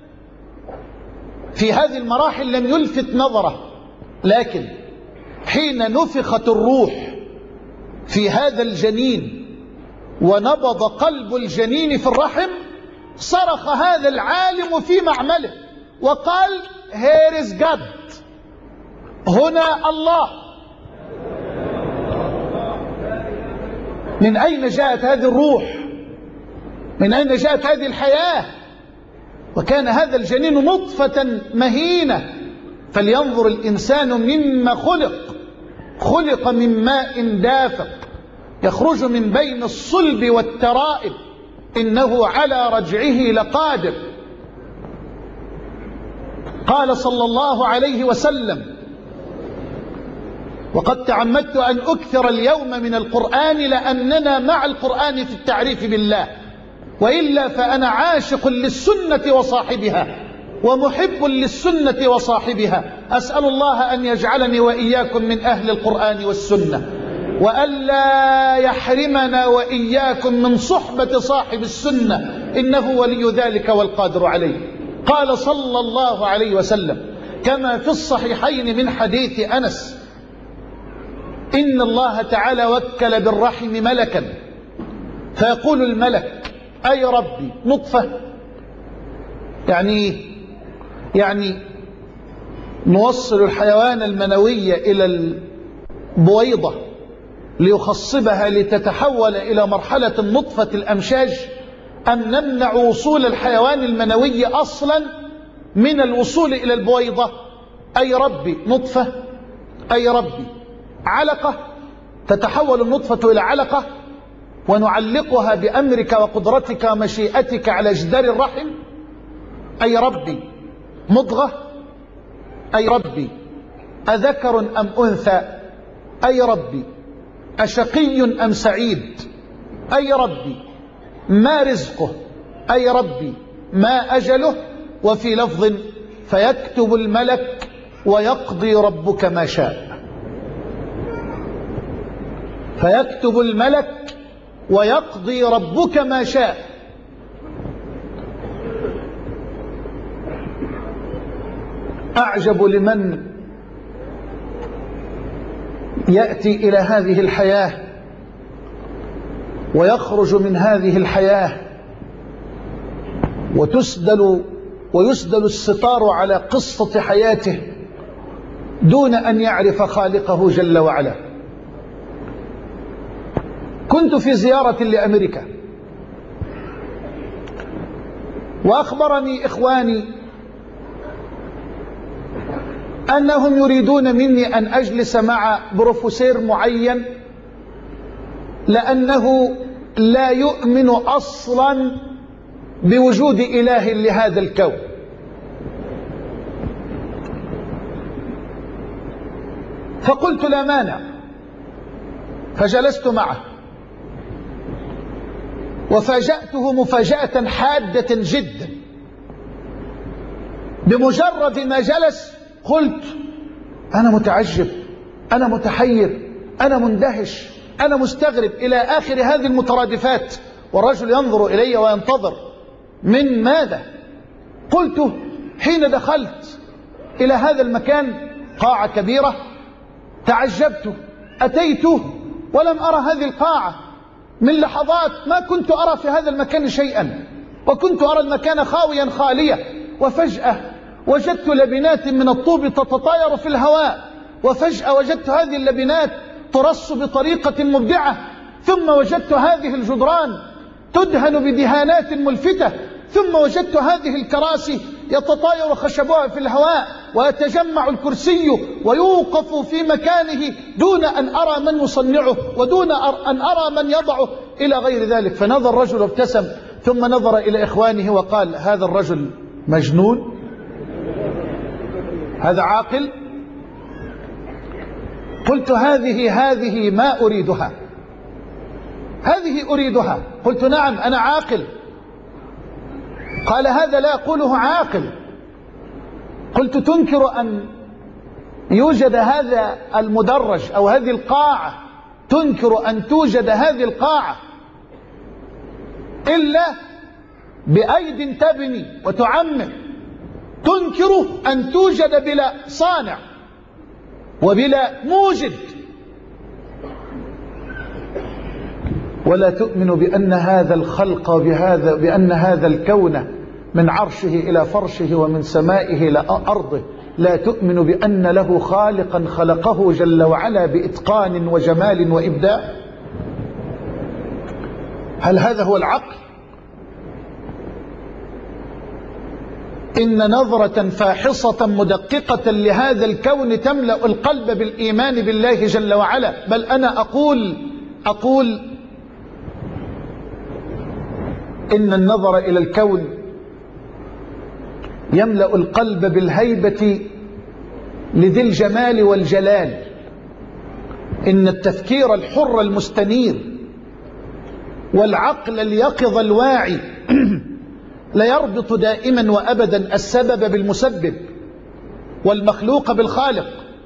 [SPEAKER 2] في هذه المراحل لم يلفت نظره، لكن حين نفخت الروح في هذا الجنين ونبض قلب الجنين في الرحم، صرخ هذا العالم في معمله وقال: Here is God. هنا الله. من أين جاءت هذه الروح؟ من أين جاءت هذه الحياة؟ وكان هذا الجنين نطفة مهينة. فلينظر الإنسان مما خلق، خلق من ماء دافق يخرج من بين الصلب والترائب، إنه على رجعه لقادر. قال صلى الله عليه وسلم: وقد تعمدت أن أكثر اليوم من القرآن لأننا مع القرآن في التعريف بالله، وإلا فأنا عاشق للسنة وصاحبها ومحب للسنة وصاحبها. أسأل الله أن يجعلني وإياكم من أهل القرآن والسنة، وألا يحرمنا وإياكم من صحبة صاحب السنة، إنه ولي ذلك والقادر عليه. قال صلى الله عليه وسلم كما في الصحيحين من حديث أنس: إن الله تعالى وكل بالرحم ملكا، فيقول الملك: أي ربي، نطفة؟ يعني يعني نوصل الحيوان المنوي إلى البويضة ليخصبها لتتحول إلى مرحلة النطفة الأمشاج، أم نمنع وصول الحيوان المنوي أصلا من الوصول إلى البويضة؟ أي ربي، نطفة؟ أي ربي، علقة تتحول النطفة إلى علقة ونعلقها بأمرك وقدرتك ومشيئتك على جدار الرحم؟ أي ربي، مضغة؟ أي ربي، أذكر أم أنثى؟ أي ربي، أشقي أم سعيد؟ أي ربي، ما رزقه؟ أي ربي، ما أجله؟ وفي لفظ: فيكتب الملك ويقضي ربك ما شاء. فيكتب الملك ويقضي ربك ما شاء. أعجب لمن يأتي إلى هذه الحياة ويخرج من هذه الحياة وتسدل ويسدل الستار على قصة حياته دون أن يعرف خالقه جل وعلا. كنت في زيارة لأمريكا، وأخبرني إخواني أنهم يريدون مني أن أجلس مع بروفيسور معين لأنه لا يؤمن أصلا بوجود إله لهذا الكون. فقلت: لا مانع. فجلست معه وفاجأته مفاجأة حادة جدا. بمجرد ما جلس قلت: أنا متعجب، أنا متحير، أنا مندهش، أنا مستغرب، إلى آخر هذه المترادفات. والرجل ينظر إلي وينتظر: من ماذا؟ قلت: حين دخلت إلى هذا المكان، قاعة كبيرة، تعجبت، أتيت ولم أرى هذه القاعة. من لحظات ما كنت أرى في هذا المكان شيئا، وكنت أرى المكان خاويا خالية، وفجأة وجدت لبنات من الطوب تتطاير في الهواء، وفجأة وجدت هذه اللبنات ترص بطريقة مبدعة، ثم وجدت هذه الجدران تدهن بدهانات ملفتة، ثم وجدت هذه الكراسي يتطاير خشبها في الهواء، ويتجمع الكرسي ويوقف في مكانه دون أن أرى من يصنعه ودون أن أرى من يضعه إلى غير ذلك. فنظر الرجل وابتسم، ثم نظر إلى إخوانه وقال: هذا الرجل مجنون؟ هذا عاقل؟ قلت: هذه هذه ما أريدها، هذه أريدها. قلت: نعم أنا عاقل. قال: هذا لا أقوله عاقل. قلت: تنكر أن يوجد هذا المدرج أو هذه القاعة، تنكر أن توجد هذه القاعة إلا بأيد تبني وتعمر، تنكر أن توجد بلا صانع وبلا موجد. ولا تؤمن بأن هذا الخلق بهذا بأن هذا الكون من عرشه إلى فرشه ومن سمائه إلى أرضه، لا تؤمن بأن له خالقا خلقه جل وعلا بإتقان وجمال وإبداع. هل هذا هو العقل؟ إن نظرة فاحصة مدققة لهذا الكون تملأ القلب بالإيمان بالله جل وعلا. بل أنا أقول أقول إن النظر إلى الكون يملأ القلب بالهيبة لذي الجمال والجلال. إن التفكير الحر المستنير والعقل اليقظ الواعي لا يربط دائما وأبدا السبب بالمسبب والمخلوق بالخالق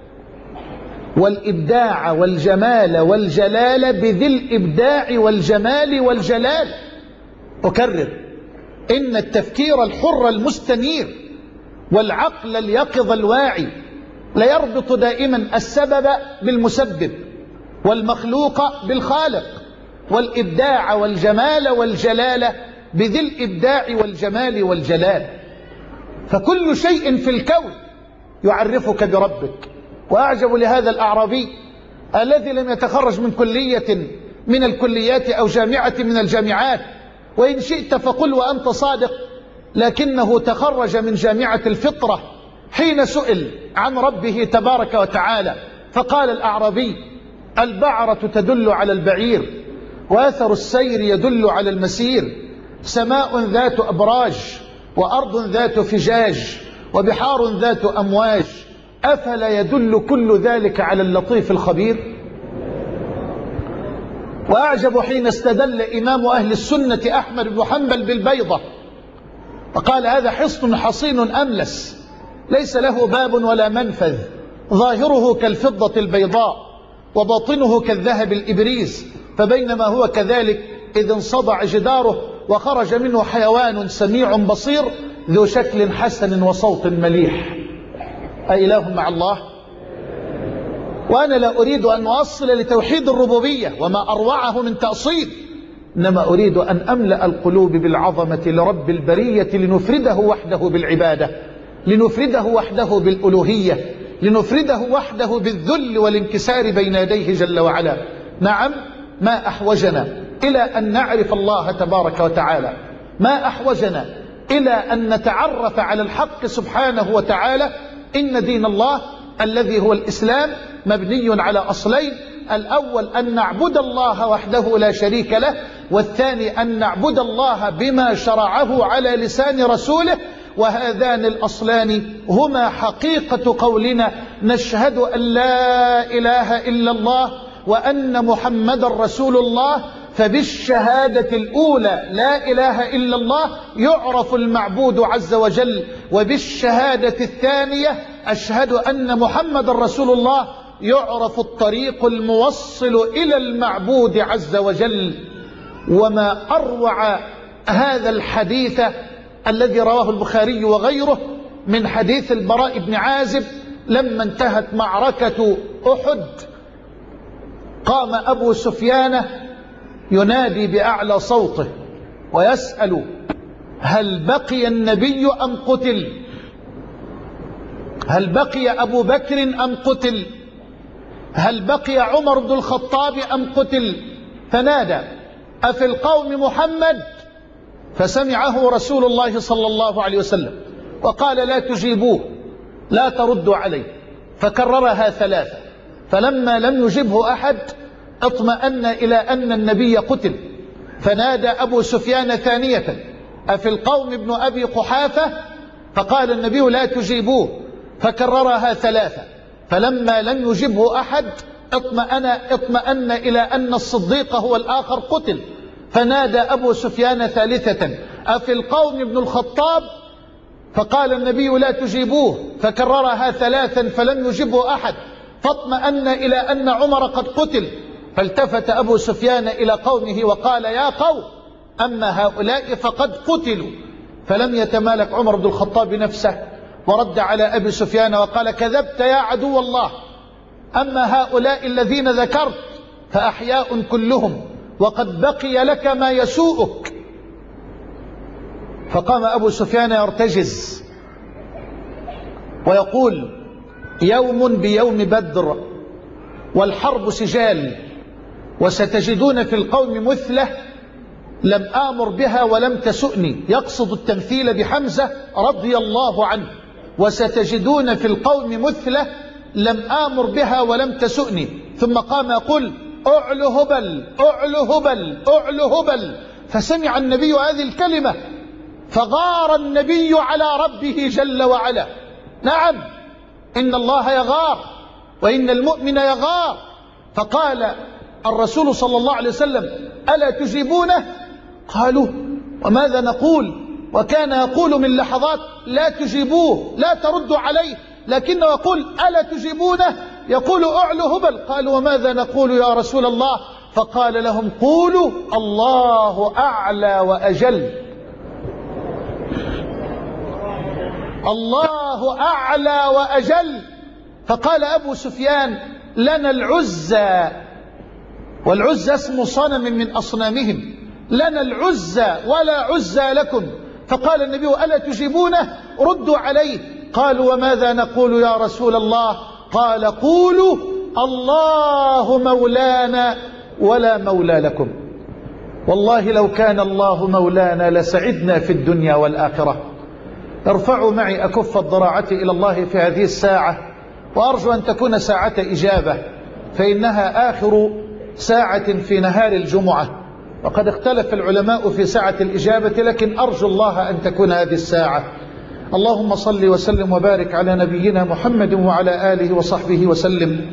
[SPEAKER 2] والإبداع والجمال والجلال بذي الإبداع والجمال والجلال. أكرر: إن التفكير الحر المستنير والعقل اليقظ الواعي لا يربط دائما السبب بالمسبب والمخلوق بالخالق والإبداع والجمال والجلال بذي الإبداع والجمال والجلال. فكل شيء في الكون يعرفك بربك. وأعجب لهذا الأعرابي الذي لم يتخرج من كلية من الكليات أو جامعة من الجامعات، وإن شئت فقل وأنت صادق، لكنه تخرج من جامعة الفطرة حين سئل عن ربه تبارك وتعالى فقال الأعرابي: البعرة تدل على البعير، وأثر السير يدل على المسير، سماء ذات أبراج، وأرض ذات فجاج، وبحار ذات أمواج، أفلا يدل كل ذلك على اللطيف الخبير؟ وأعجب حين استدل إمام أهل السنة أحمد بن حنبل بالبيضة وقال: هذا حصن حصين أملس ليس له باب ولا منفذ، ظاهره كالفضة البيضاء وباطنه كالذهب الإبريز، فبينما هو كذلك إذ انصدع جداره وخرج منه حيوان سميع بصير ذو شكل حسن وصوت مليح. أإله مع الله؟ وأنا لا أريد أن أوصل لتوحيد الربوبية وما أروعه من تأصيل، إنما أريد أن أملأ القلوب بالعظمة لرب البرية، لنفرده وحده بالعبادة، لنفرده وحده بالألوهية، لنفرده وحده بالذل والانكسار بين يديه جل وعلا. نعم، ما أحوجنا إلى أن نعرف الله تبارك وتعالى، ما أحوجنا إلى أن نتعرف على الحق سبحانه وتعالى. إن دين الله الذي هو الإسلام مبني على أصلين: الأول أن نعبد الله وحده لا شريك له، والثاني أن نعبد الله بما شرعه على لسان رسوله. وهذان الأصلان هما حقيقة قولنا: نشهد أن لا إله إلا الله وأن محمد رسول الله. فبالشهادة الأولى لا إله إلا الله يعرف المعبود عز وجل، وبالشهادة الثانية أشهد أن محمد رسول الله يعرف الطريق الموصل إلى المعبود عز وجل. وما أروع هذا الحديث الذي رواه البخاري وغيره من حديث البراء بن عازب لما انتهت معركة أحد، قام أبو سفيان ينادي بأعلى صوته ويسأل: هل بقي النبي أم قتل؟ هل بقي أبو بكر أم قتل؟ هل بقي عمر بن الخطاب أم قتل؟ فنادى: أفي القوم محمد؟ فسمعه رسول الله صلى الله عليه وسلم وقال: لا تجيبوه، لا تردوا عليه. فكررها ثلاثة، فلما لم يجبه أحد اطمأن إلى أن النبي قتل. فنادى أبو سفيان ثانية: أفي القوم ابن أبي قحافة؟ فقال النبي: لا تجيبوه. فكررها ثلاثة، فلما لم يجبه أحد اطمأن, اطمأن إلى أن الصديق هو الآخر قتل. فنادى أبو سفيان ثالثة: أفي القوم ابن الخطاب؟ فقال النبي: لا تجيبوه. فكررها ثلاثا فلم يجبه أحد، فاطمأن إلى أن عمر قد قتل. فالتفت أبو سفيان إلى قومه وقال: يا قوم، أما هؤلاء فقد قتلوا. فلم يتمالك عمر بن الخطاب نفسه ورد على أبي سفيان وقال: كذبت يا عدو الله، أما هؤلاء الذين ذكرت فأحياء كلهم وقد بقي لك ما يسوءك. فقام أبو سفيان يرتجز ويقول: يوم بيوم بدر والحرب سجال، وستجدون في القوم مثلة لم آمر بها ولم تسؤني. يقصد التمثيل بحمزة رضي الله عنه. وستجدون في القوم مثلة لم آمر بها ولم تسؤني. ثم قام يقول: أعلو هبل أعلو هبل أعلو هبل. فسمع النبي هذه الكلمة فغار النبي على ربه جل وعلا. نعم، إن الله يغار وإن المؤمن يغار. فقال الرسول صلى الله عليه وسلم: ألا تجيبونه؟ قالوا: وماذا نقول؟ وكان يقول من لحظات: لا تجيبوه، لا تردوا عليه، لكنه يقول: ألا تجيبونه؟ يقول: أعلو هبل. قالوا: وماذا نقول يا رسول الله؟ فقال لهم: قولوا الله أعلى وأجل. الله أعلى وأجل. فقال أبو سفيان: لنا العزى، والعزى اسم صنم من أصنامهم، لنا العزى ولا عزى لكم. فقال النبي: ألا تجيبونه؟ ردوا عليه. قالوا: وماذا نقول يا رسول الله؟ قال: قولوا الله مولانا ولا مولى لكم. والله لو كان الله مولانا لسعدنا في الدنيا والآخرة. ارفعوا معي أكف الضراعة إلى الله في هذه الساعة، وأرجو أن تكون ساعة إجابة، فإنها آخر ساعة في نهار الجمعة، وقد اختلف العلماء في ساعة الإجابة، لكن أرجو الله أن تكون هذه الساعة. اللهم صل وسلم وبارك على نبينا محمد وعلى آله وصحبه وسلم.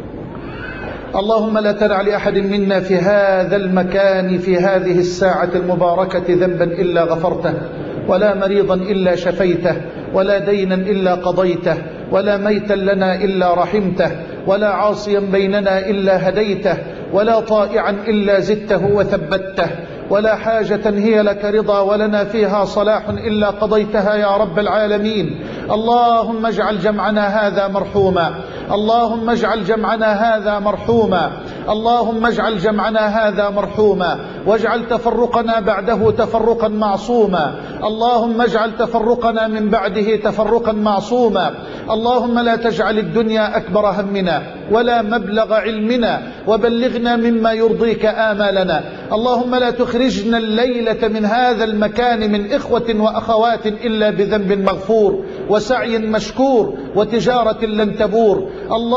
[SPEAKER 2] اللهم لا تدع لأحد منا في هذا المكان في هذه الساعة المباركة ذنبا إلا غفرته، ولا مريضا إلا شفيته، ولا دينا إلا قضيته، ولا ميتا لنا إلا رحمته، ولا عاصيا بيننا إلا هديته، ولا طائعا إلا زدته وثبته، ولا حاجة هي لك رضا ولنا فيها صلاح إلا قضيتها يا رب العالمين. اللهم اجعل جمعنا هذا مرحوما، اللهم اجعل جمعنا هذا مرحوما، اللهم اجعل جمعنا هذا مرحوما، واجعل تفرقنا بعده تفرقا معصوما. اللهم اجعل تفرقنا من بعده تفرقا معصوما. اللهم لا تجعل الدنيا أكبر همنا ولا مبلغ علمنا، وبلغنا مما يرضيك آمالنا. اللهم لا تخرجنا الليلة من هذا المكان من إخوة وأخوات إلا بذنب مغفور وسعي مشكور وتجارة لن تبور.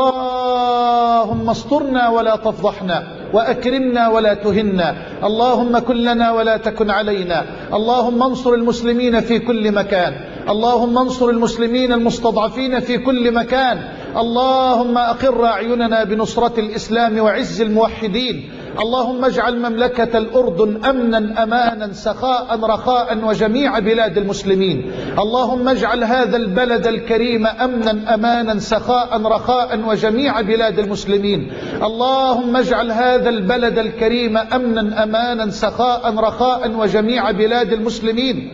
[SPEAKER 2] اللهم استرنا ولا تفضحنا، وأكرمنا ولا تهنا. اللهم كن لنا ولا تكن علينا. اللهم انصر المسلمين في كل مكان، اللهم انصر المسلمين المستضعفين في كل مكان. اللهم أقر أعيننا بنصرة الإسلام وعز الموحدين. اللهم اجعل مملكة الأردن أمنا أمانا سخاء رخاء وجميع بلاد المسلمين. اللهم اجعل هذا البلد الكريم أمنا أمانا سخاء رخاء وجميع بلاد المسلمين. اللهم اجعل هذا البلد الكريم أمنا أمانا سخاء رخاء وجميع بلاد المسلمين.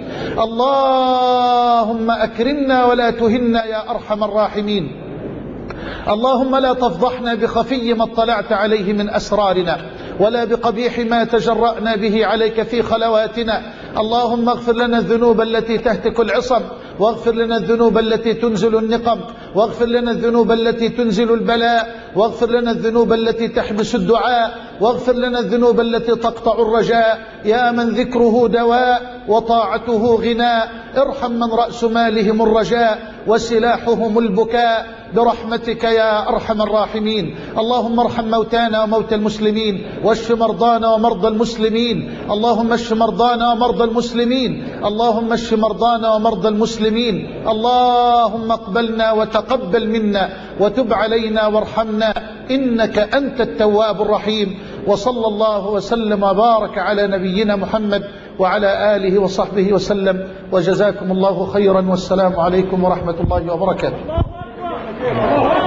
[SPEAKER 2] اللهم أكرمنا ولا تهنا يا أرحم الراحمين. اللهم لا تفضحنا بخفي ما اطلعت عليه من أسرارنا، ولا بقبيح ما تجرأنا به عليك في خلواتنا. اللهم اغفر لنا الذنوب التي تهتك العصم، واغفر لنا الذنوب التي تنزل النقم، واغفر لنا الذنوب التي تنزل البلاء، واغفر لنا الذنوب التي تحبس الدعاء، واغفر لنا الذنوب التي تقطع الرجاء. يا من ذكره دواء وطاعته غناء، ارحم من رأس مالهم الرجاء وسلاحهم البكاء برحمتك يا أرحم الراحمين. اللهم ارحم موتانا وموتى المسلمين، واشف مرضانا ومرضى المسلمين. اللهم اشف مرضانا ومرضى المسلمين، اللهم اشف مرضانا ومرضى المسلمين. اللهم اقبلنا وتقبل منا وتب علينا وارحمنا، إنك أنت التواب الرحيم. وصلى الله وسلم وبارك على نبينا محمد وعلى آله وصحبه وسلم، وجزاكم الله خيرا، والسلام عليكم ورحمة الله وبركاته.